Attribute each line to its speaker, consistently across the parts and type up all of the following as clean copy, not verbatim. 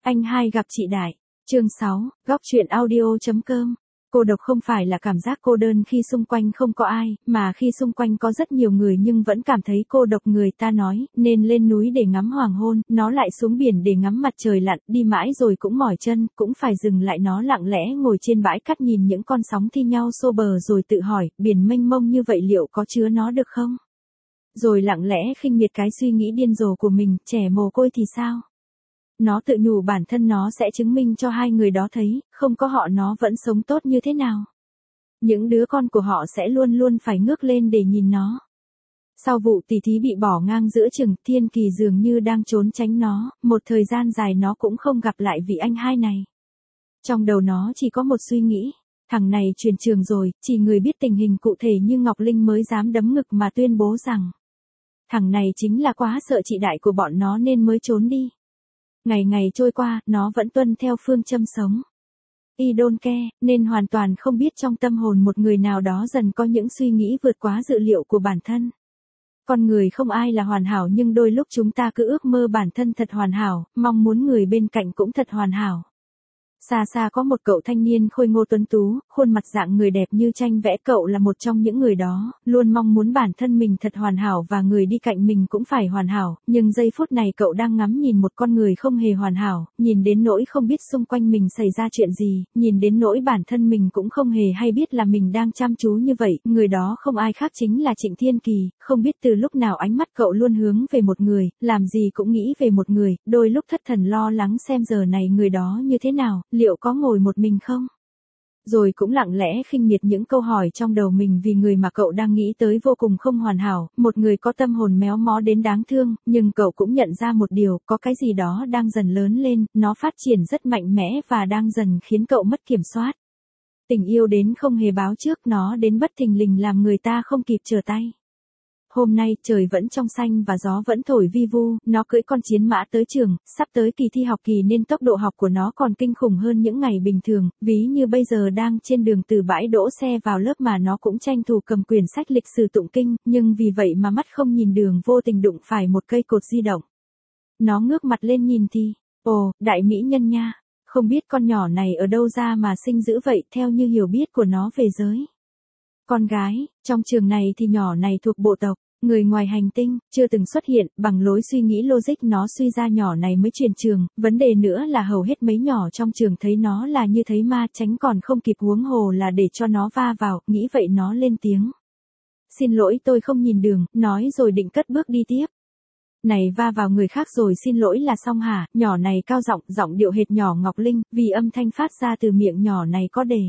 Speaker 1: Anh hai gặp chị Đại. Chương 6, góc truyện audio.com. Cô độc không phải là cảm giác cô đơn khi xung quanh không có ai, mà khi xung quanh có rất nhiều người nhưng vẫn cảm thấy cô độc. Người ta nói, nên lên núi để ngắm hoàng hôn, nó lại xuống biển để ngắm mặt trời lặn, đi mãi rồi cũng mỏi chân, cũng phải dừng lại. Nó lặng lẽ ngồi trên bãi cát nhìn những con sóng thi nhau xô bờ rồi tự hỏi, biển mênh mông như vậy liệu có chứa nó được không? Rồi lặng lẽ khinh miệt cái suy nghĩ điên rồ của mình, trẻ mồ côi thì sao? Nó tự nhủ bản thân nó sẽ chứng minh cho hai người đó thấy, không có họ nó vẫn sống tốt như thế nào. Những đứa con của họ sẽ luôn luôn phải ngước lên để nhìn nó. Sau vụ tỉ thí bị bỏ ngang giữa chừng, Thiên Kỳ dường như đang trốn tránh nó, một thời gian dài nó cũng không gặp lại vị anh hai này. Trong đầu nó chỉ có một suy nghĩ, thằng này chuyển trường rồi, chỉ người biết tình hình cụ thể như Ngọc Linh mới dám đấm ngực mà tuyên bố rằng thằng này chính là quá sợ chị Đại của bọn nó nên mới trốn đi. Ngày ngày trôi qua, nó vẫn tuân theo phương châm sống I don't care, nên hoàn toàn không biết trong tâm hồn một người nào đó dần có những suy nghĩ vượt quá dự liệu của bản thân. Con người không ai là hoàn hảo nhưng đôi lúc chúng ta cứ ước mơ bản thân thật hoàn hảo, mong muốn người bên cạnh cũng thật hoàn hảo. Xa xa có một cậu thanh niên khôi ngô tuấn tú, khuôn mặt dạng người đẹp như tranh vẽ. Cậu là một trong những người đó, luôn mong muốn bản thân mình thật hoàn hảo và người đi cạnh mình cũng phải hoàn hảo, nhưng giây phút này cậu đang ngắm nhìn một con người không hề hoàn hảo, nhìn đến nỗi không biết xung quanh mình xảy ra chuyện gì, nhìn đến nỗi bản thân mình cũng không hề hay biết là mình đang chăm chú như vậy. Người đó không ai khác chính là Trịnh Thiên Kỳ, không biết từ lúc nào ánh mắt cậu luôn hướng về một người, làm gì cũng nghĩ về một người, đôi lúc thất thần lo lắng xem giờ này người đó như thế nào, liệu có ngồi một mình không? Rồi cũng lặng lẽ khinh miệt những câu hỏi trong đầu mình vì người mà cậu đang nghĩ tới vô cùng không hoàn hảo, một người có tâm hồn méo mó đến đáng thương, nhưng cậu cũng nhận ra một điều, có cái gì đó đang dần lớn lên, nó phát triển rất mạnh mẽ và đang dần khiến cậu mất kiểm soát. Tình yêu đến không hề báo trước, nó đến bất thình lình làm người ta không kịp trở tay. Hôm nay trời vẫn trong xanh và gió vẫn thổi vi vu, nó cưỡi con chiến mã tới trường, sắp tới kỳ thi học kỳ nên tốc độ học của nó còn kinh khủng hơn những ngày bình thường, ví như bây giờ đang trên đường từ bãi đỗ xe vào lớp mà nó cũng tranh thủ cầm quyển sách lịch sử tụng kinh, nhưng vì vậy mà mắt không nhìn đường vô tình đụng phải một cây cột di động. Nó ngước mặt lên nhìn thì, ồ, đại mỹ nhân nha, không biết con nhỏ này ở đâu ra mà xinh dữ vậy. Theo như hiểu biết của nó về giới con gái, trong trường này thì nhỏ này thuộc bộ tộc người ngoài hành tinh, chưa từng xuất hiện. Bằng lối suy nghĩ logic nó suy ra nhỏ này mới chuyển trường, vấn đề nữa là hầu hết mấy nhỏ trong trường thấy nó là như thấy ma, tránh còn không kịp, huống hồ là để cho nó va vào. Nghĩ vậy nó lên tiếng, xin lỗi tôi không nhìn đường, nói rồi định cất bước đi tiếp. Này, va vào người khác rồi xin lỗi là xong hả? Nhỏ này cao giọng, giọng điệu hệt nhỏ Ngọc Linh, vì âm thanh phát ra từ miệng nhỏ này có đề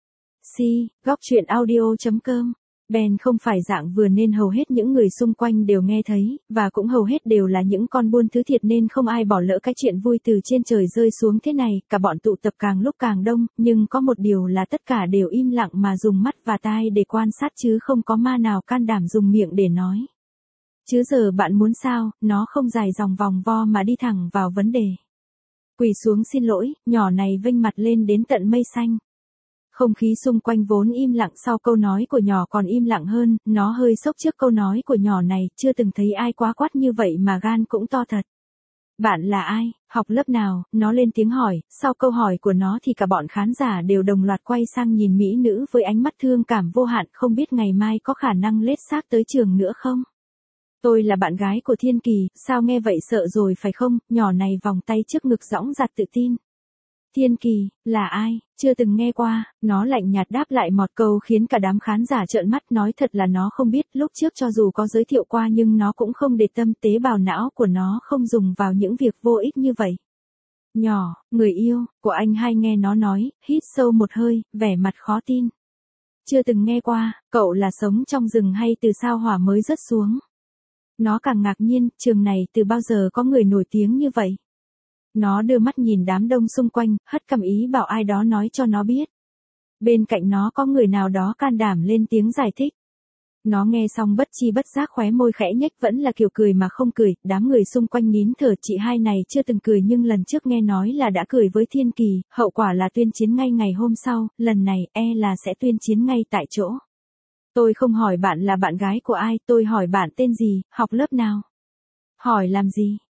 Speaker 1: góc truyện audio.com. Ben không phải dạng vừa nên hầu hết những người xung quanh đều nghe thấy, và cũng hầu hết đều là những con buôn thứ thiệt nên không ai bỏ lỡ cái chuyện vui từ trên trời rơi xuống thế này. Cả bọn tụ tập càng lúc càng đông, nhưng có một điều là tất cả đều im lặng mà dùng mắt và tai để quan sát chứ không có ma nào can đảm dùng miệng để nói. Chứ giờ bạn muốn sao? Nó không dài dòng vòng vo mà đi thẳng vào vấn đề. Quỳ xuống xin lỗi, nhỏ này vênh mặt lên đến tận mây xanh. Không khí xung quanh vốn im lặng, sau câu nói của nhỏ còn im lặng hơn, nó hơi sốc trước câu nói của nhỏ này, chưa từng thấy ai quá quát như vậy mà gan cũng to thật. Bạn là ai, học lớp nào? Nó lên tiếng hỏi. Sau câu hỏi của nó thì cả bọn khán giả đều đồng loạt quay sang nhìn mỹ nữ với ánh mắt thương cảm vô hạn, không biết ngày mai có khả năng lết xác tới trường nữa không? Tôi là bạn gái của Thiên Kỳ. Sao nghe vậy sợ rồi phải không? Nhỏ này vòng tay trước ngực dõng dạc tự tin. Thiên Kỳ, là ai? Chưa từng nghe qua. Nó lạnh nhạt đáp lại một câu khiến cả đám khán giả trợn mắt. Nói thật là nó không biết, lúc trước cho dù có giới thiệu qua nhưng nó cũng không để tâm, tế bào não của nó không dùng vào những việc vô ích như vậy. Nhỏ, người yêu của anh hai, nghe nó nói, hít sâu một hơi, vẻ mặt khó tin. Chưa từng nghe qua, cậu là sống trong rừng hay từ sao hỏa mới rớt xuống? Nó càng ngạc nhiên, trường này từ bao giờ có người nổi tiếng như vậy? Nó đưa mắt nhìn đám đông xung quanh, hất cằm ý bảo ai đó nói cho nó biết. Bên cạnh nó có người nào đó can đảm lên tiếng giải thích. Nó nghe xong bất chi bất giác khóe môi khẽ nhếch, vẫn là kiểu cười mà không cười. Đám người xung quanh nín thở. Chị hai này chưa từng cười nhưng lần trước nghe nói là đã cười với Thiên Kỳ, hậu quả là tuyên chiến ngay ngày hôm sau, lần này là sẽ tuyên chiến ngay tại chỗ. Tôi không hỏi bạn là bạn gái của ai, tôi hỏi bạn tên gì, học lớp nào. Hỏi làm gì?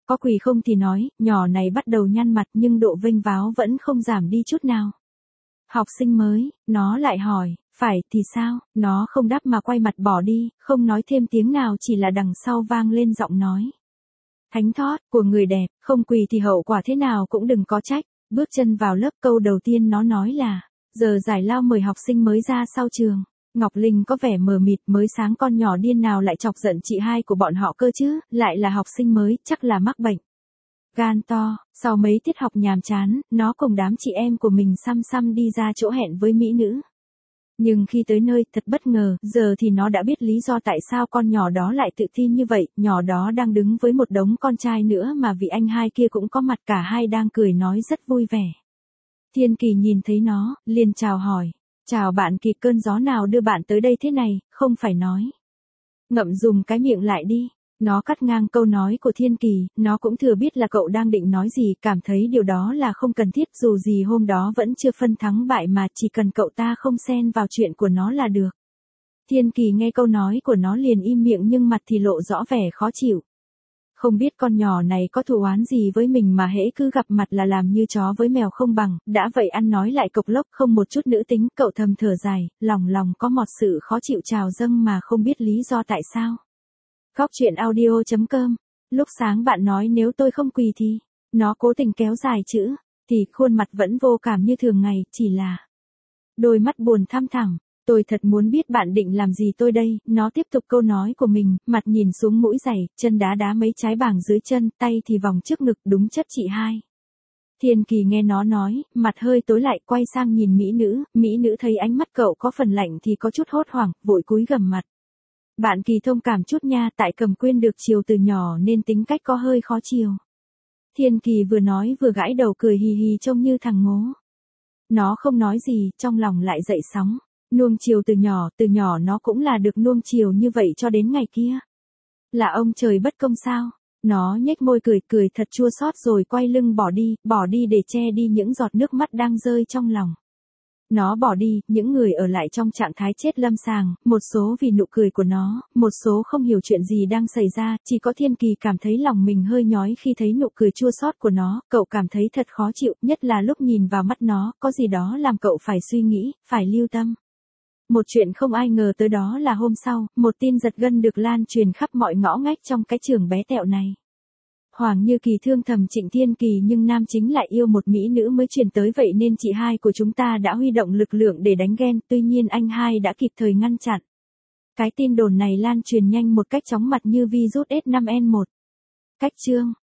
Speaker 1: Có quỳ không thì nói, nhỏ này bắt đầu nhăn mặt nhưng độ vênh váo vẫn không giảm đi chút nào. Học sinh mới, nó lại hỏi, phải thì sao, nó không đáp mà quay mặt bỏ đi, không nói thêm tiếng nào chỉ là đằng sau vang lên giọng nói. Thánh thót, của người đẹp, không quỳ thì hậu quả thế nào cũng đừng có trách. Bước chân vào lớp câu đầu tiên nó nói là, giờ giải lao mời học sinh mới ra sau trường. Ngọc Linh có vẻ mờ mịt, mới sáng con nhỏ điên nào lại chọc giận chị hai của bọn họ cơ chứ, lại là học sinh mới, chắc là mắc bệnh. Gan to, sau mấy tiết học nhàm chán, nó cùng đám chị em của mình xăm xăm đi ra chỗ hẹn với mỹ nữ. Nhưng khi tới nơi, thật bất ngờ, giờ thì nó đã biết lý do tại sao con nhỏ đó lại tự tin như vậy, nhỏ đó đang đứng với một đống con trai nữa mà vị anh hai kia cũng có mặt, cả hai đang cười nói rất vui vẻ. Thiên Kỳ nhìn thấy nó, liền chào hỏi, chào bạn Kỳ, cơn gió nào đưa bạn tới đây thế này, không phải nói. Ngậm dùm cái miệng lại đi. Nó cắt ngang câu nói của Thiên Kỳ, nó cũng thừa biết là cậu đang định nói gì, cảm thấy điều đó là không cần thiết, dù gì hôm đó vẫn chưa phân thắng bại mà chỉ cần cậu ta không xen vào chuyện của nó là được. Thiên Kỳ nghe câu nói của nó liền im miệng nhưng mặt thì lộ rõ vẻ khó chịu. Không biết con nhỏ này có thù oán gì với mình mà hễ cứ gặp mặt là làm như chó với mèo không bằng, đã vậy ăn nói lại cộc lốc không một chút nữ tính, cậu thầm thở dài, lòng có một sự khó chịu trào dâng mà không biết lý do tại sao. Góc truyện audio.com. Lúc sáng bạn nói nếu tôi không quỳ thì, nó cố tình kéo dài chữ, thì khuôn mặt vẫn vô cảm như thường ngày, chỉ là đôi mắt buồn thăm thẳm. Tôi thật muốn biết bạn định làm gì tôi đây, nó tiếp tục câu nói của mình, mặt nhìn xuống mũi giày, chân đá đá mấy trái bảng dưới chân, tay thì vòng trước ngực, đúng chất chị hai. Thiên Kỳ nghe nó nói, mặt hơi tối lại, quay sang nhìn mỹ nữ thấy ánh mắt cậu có phần lạnh thì có chút hốt hoảng, vội cúi gằm mặt. Bạn Kỳ thông cảm chút nha, tại Cầm Quyên được chiều từ nhỏ nên tính cách có hơi khó chiều. Thiên Kỳ vừa nói vừa gãi đầu cười hì hì trông như thằng ngố. Nó không nói gì, trong lòng lại dậy sóng. Nuông chiều từ nhỏ nó cũng là được nuông chiều như vậy cho đến ngày kia. Là ông trời bất công sao? Nó nhếch môi cười thật chua xót rồi quay lưng bỏ đi để che đi những giọt nước mắt đang rơi trong lòng. Nó bỏ đi, những người ở lại trong trạng thái chết lâm sàng, một số vì nụ cười của nó, một số không hiểu chuyện gì đang xảy ra, chỉ có Thiên Kỳ cảm thấy lòng mình hơi nhói khi thấy nụ cười chua xót của nó, cậu cảm thấy thật khó chịu, nhất là lúc nhìn vào mắt nó, có gì đó làm cậu phải suy nghĩ, phải lưu tâm. Một chuyện không ai ngờ tới đó là hôm sau, một tin giật gân được lan truyền khắp mọi ngõ ngách trong cái trường bé tẹo này. Hoàng Như Kỳ thương thầm Trịnh Thiên Kỳ nhưng nam chính lại yêu một mỹ nữ mới truyền tới, vậy nên chị hai của chúng ta đã huy động lực lượng để đánh ghen, tuy nhiên anh hai đã kịp thời ngăn chặn. Cái tin đồn này lan truyền nhanh một cách chóng mặt như virus S5N1. Cách chương